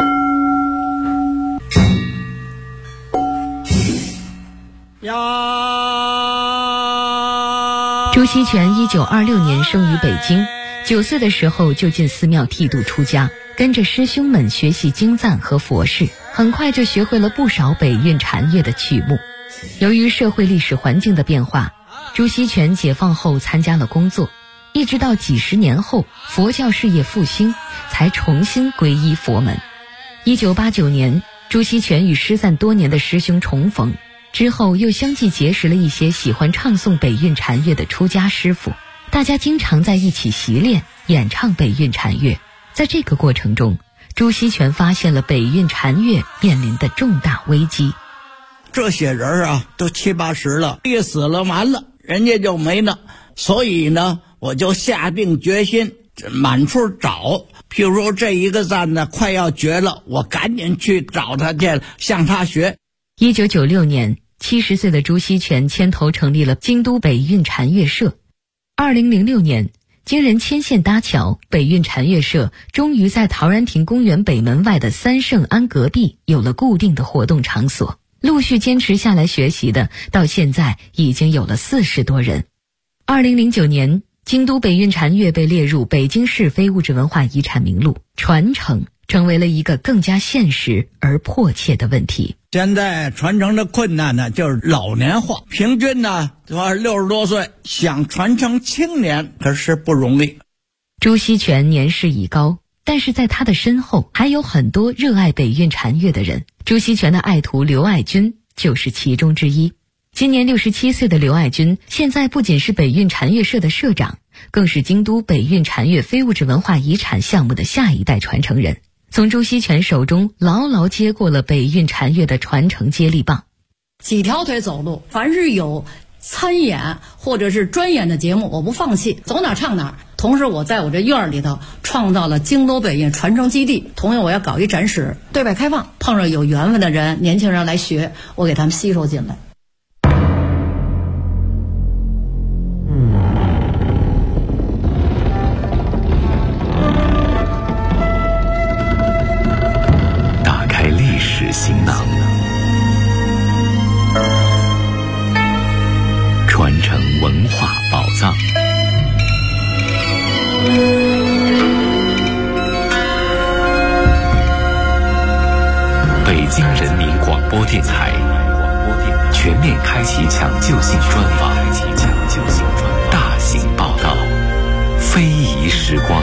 朱锡全1926年生于北京，9岁的时候就进寺庙剃度出家，跟着师兄们学习经赞和佛事，很快就学会了不少北韵禅乐的曲目。由于社会历史环境的变化，朱锡全解放后参加了工作，一直到几十年后佛教事业复兴，才重新皈依佛门。1989年，朱锡全与失散多年的师兄重逢，之后又相继结识了一些喜欢唱诵北韵禅乐的出家师傅，大家经常在一起习练演唱北韵禅乐。在这个过程中，朱锡全发现了北韵禅乐面临的重大危机。 这些人啊，都70、80了，一死了完了，人家就没了。所以呢，我就下定决心满处找。譬如说这一个赞呢快要绝了，我赶紧去找他去，向他学。 1996年，70岁的朱锡全牵头成立了京都北韵禅乐社。2006年，经人牵线搭桥，北韵禅乐社终于在陶然亭公园北门外的三圣庵隔壁有了固定的活动场所。陆续坚持下来学习的，到现在已经有了40多人。2009年，京都北韵禅乐被列入北京市非物质文化遗产名录，传承成为了一个更加现实而迫切的问题。 现在传承的困难呢，就是老年化，平均呢60多岁，想传承青年可是不容易。 朱锡全年事已高，但是在他的身后还有很多热爱北韵禅乐的人。朱锡全的爱徒刘爱军就是其中之一。今年67岁的刘爱军现在不仅是北韵禅乐社的社长，更是京都北韵禅乐非物质文化遗产项目的下一代传承人，从朱锡全手中牢牢接过了北韵禅乐的传承接力棒。 几条腿走路，凡是有参演或者是专演的节目，我不放弃，走哪唱哪。同时我在我这院里头创造了京都北韵传承基地，同样我要搞一展示，对外开放，碰上有缘分的人，年轻人来学，我给他们吸收进来。 打开历史行囊，传承文化宝藏。北京人民广播电台全面开启抢救性专访，大型报道，非遗时光。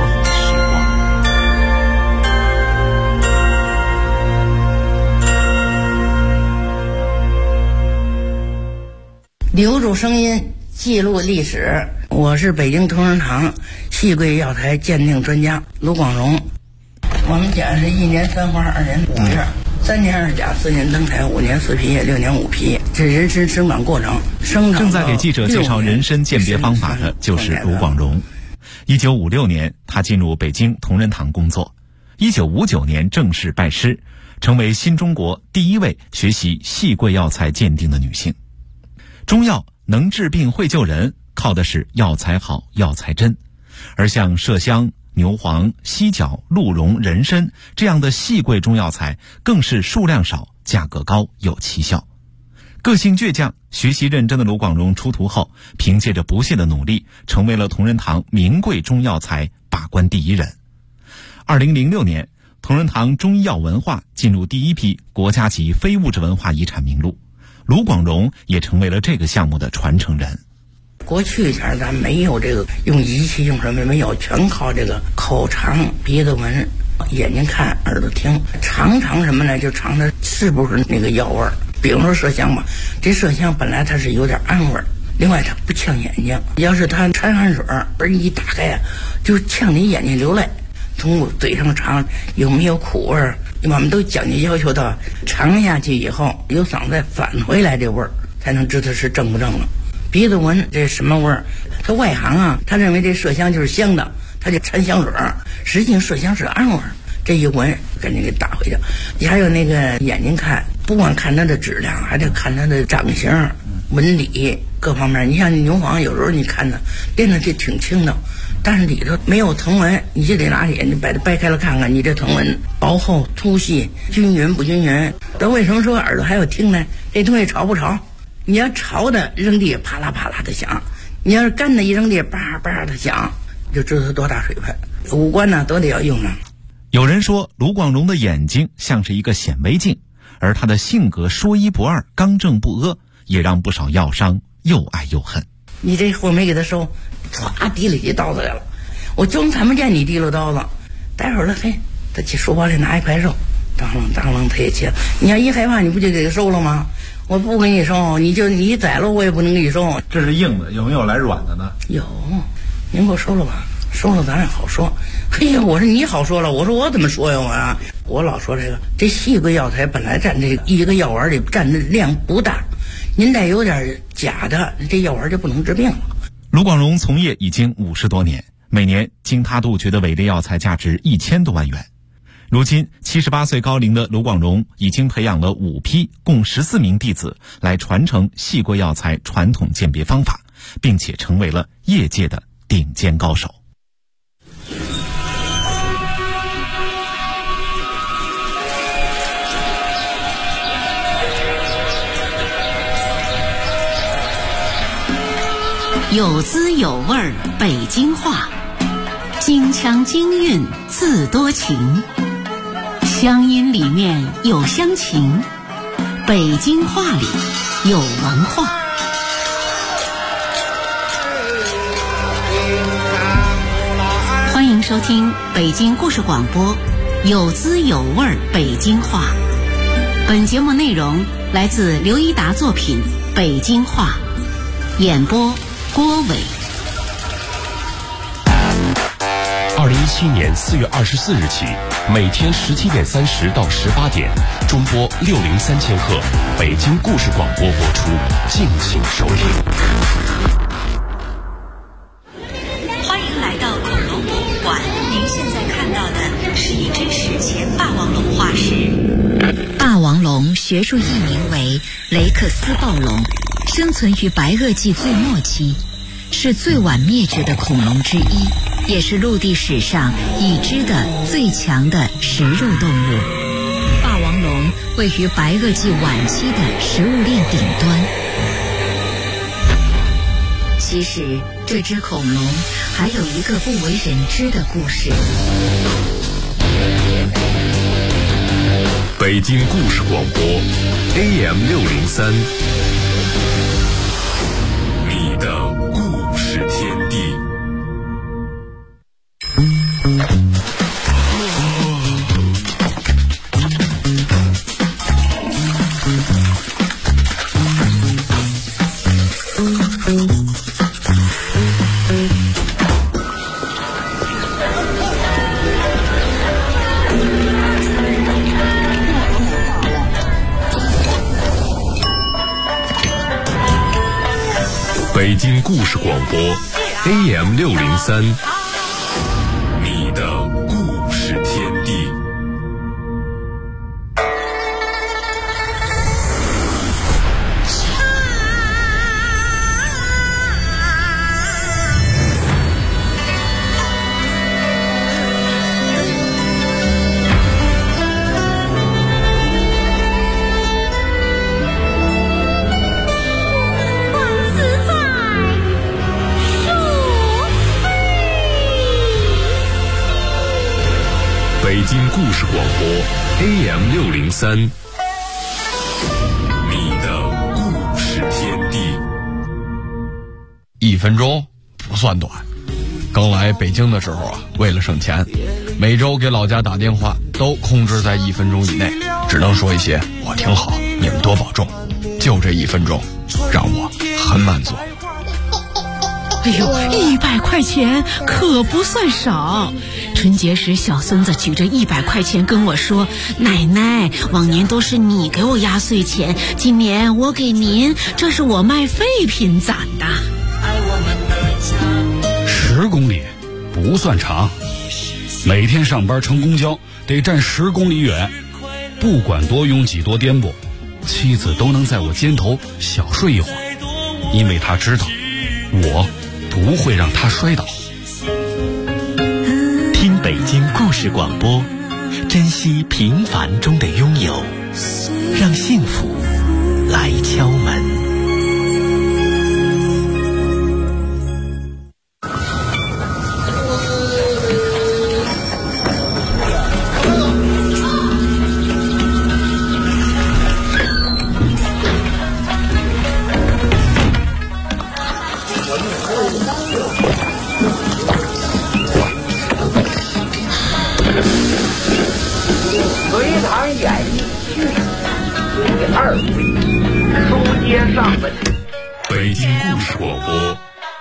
留住声音，记录历史。我是北京同仁堂细桂药材鉴定专家卢广荣。我们家是1年3花2年5叶，3年2甲4年登台5年4皮叶6年5皮叶，这人参生长过程。 正在给记者介绍人参鉴别方法的就是卢广荣。1956年，他进入北京同仁堂工作。 1959年正式拜师，成为新中国第一位学习细桂药材鉴定的女性。中药能治病会救人，靠的是药材好药材真，而像麝香、牛黄、犀角、鹿茸、人参这样的细桂中药材更是数量少、价格高、有奇效。个性倔强、学习认真的卢广荣出徒后，凭借着不懈的努力，成为了同仁堂名贵中药材把关第一人。2006年，同仁堂中医药文化进入第一批国家级非物质文化遗产名录，卢广荣也成为了这个项目的传承人。 过去前咱没有这个用仪器用什么没有，全靠这个口尝、鼻子闻、眼睛看、耳朵听，尝什么呢？就尝它是不是那个药味儿。比如说麝香吧，这麝香本来它是有点暗味儿，另外它不呛眼睛，要是它掺汗水儿一打开啊，就呛你眼睛流泪。从嘴上尝有没有苦味儿，我们都讲究要求到尝下去以后有嗓子返回来这味儿，才能知道是正不正了。鼻子闻这什么味儿，他外行啊，他认为这麝香就是香的，他就掺香水儿，实际上麝香是暗味儿，这一闻赶紧给打回去。你还有那个眼睛看，不光看它的质量，还得看它的长形、纹理各方面。你像牛黄，有时候你看它练的就挺轻的，但是里头没有藤纹，你就得拿起你把它掰开了看看，你这藤纹薄厚、粗细、均匀不均匀。但为什么说耳朵还要听呢？这东西潮不潮？你要潮的扔地啪啦啪啦的响，你要是干的一扔地叭叭的响，就知道它多大水分。五官呢都得要用上。 有人说卢广荣的眼睛像是一个显微镜，而他的性格说一不二、刚正不阿，也让不少药商又爱又恨。 你这货没给他收，唰提了起刀子来了，我就看不见你提了刀子。待会儿了，嘿，他去书包里拿一块肉，当啷当啷他也切。你要一害怕，你不就给他收了吗？我不给你收，你宰了我也不能给你收。 这是硬的，有没有来软的呢？ 有，您给我收了吧，收了咱也好说。嘿呀，我说你好说了，我说我怎么说呀我老说这细桂药材本来占这一个药丸里占的量不大，您再有点假的，这药丸就不能治病了。 卢广荣从业已经50多年，每年经他杜绝的伪劣药材价值1000多万元。如今78岁高龄的卢广荣已经培养了5批共14名弟子来传承细桂药材传统鉴别方法，并且成为了业界的顶尖高手。 有滋有味北京话，京腔京韵自多情，乡音里面有乡情，北京话里有文化。欢迎收听北京故事广播有滋有味北京话。本节目内容来自刘一达作品《北京话》，演播郭伟。 2017年4月24日起，每天17点30到18点，中波603000赫，北京故事广播播出，敬请收听。 欢迎来到恐龙博物馆，您现在看到的是一只史前霸王龙化石。霸王龙学术译名为雷克斯暴龙，生存于白垩纪最末期，是最晚灭绝的恐龙之一，也是陆地史上已知的最强的食肉动物。霸王龙位于白垩纪晚期的食物链顶端。其实这只恐龙还有一个不为人知的故事。 北京故事广播 AM603，你的故事天地。北京故事广播 AM603，你的故事天地。 故事广播 AM603， 你的故事天地。 1分钟不算短。刚来北京的时候啊，为了省钱，每周给老家打电话都控制在1分钟以内，只能说一些我挺好，你们多保重。就这1分钟，让我很满足。 哎呦，100块钱可不算少。春节时，小孙子举着100块钱跟我说：“奶奶，往年都是你给我压岁钱，今年我给您，这是我卖废品攒的。 ”10公里不算长，每天上班乘公交得站10公里远，不管多拥挤多颠簸，妻子都能在我肩头小睡一会儿，因为她知道我不会让他摔倒。 听北京故事广播，珍惜平凡中的拥有，让幸福来敲门。 北京故事广播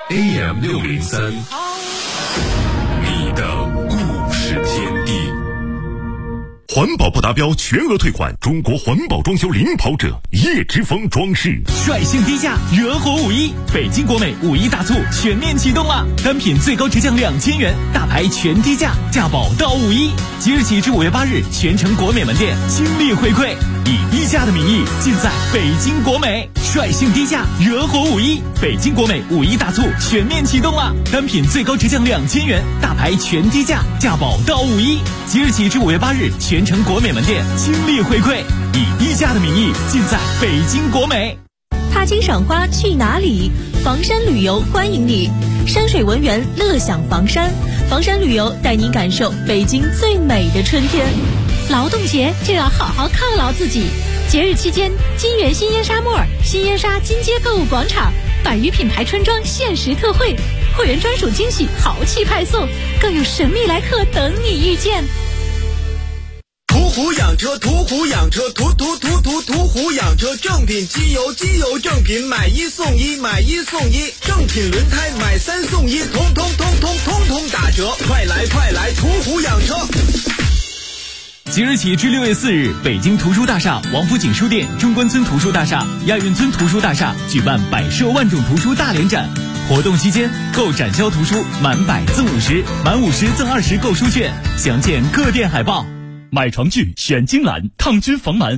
AM603， 你的故事天地。 环保不达标全额退款，中国环保装修领跑者叶之峰装饰率性低价，惹火5·1，北京国美5·1大促全面启动了，单品最高直降2000元，大牌全低价，价保到5·1。即日起至5月8日，全城国美门店倾力回馈，以低价的名义尽在北京国美，率性低价，惹火5·1，北京国美5·1大促全面启动了，单品最高直降2000元，大牌全低价，价保到5·1。即日起至5月8日，全城国美门店倾力回馈，以低价的名义尽在北京国美。 踏青赏花去哪里？房山旅游欢迎你，山水文园乐享房山，房山旅游带您感受北京最美的春天。劳动节就要好好犒劳自己，节日期间，金源新烟纱莫尔、新烟纱金街购物广场100余品牌春装限时特惠，会员专属惊喜豪气派送，更有神秘来客等你遇见。 途虎养车，途虎养车，途虎养车，正品机油，机油正品买1送1，买1送1，正品轮胎买3送1，通打折，快来途虎养车。 即日起至6月4日，北京图书大厦、王府井书店、中关村图书大厦、亚运村图书大厦举办百设万种图书大联展。活动期间，购展销图书满100赠50，满50赠20购书券，详见各店海报。 买床具选金兰，抗菌防螨。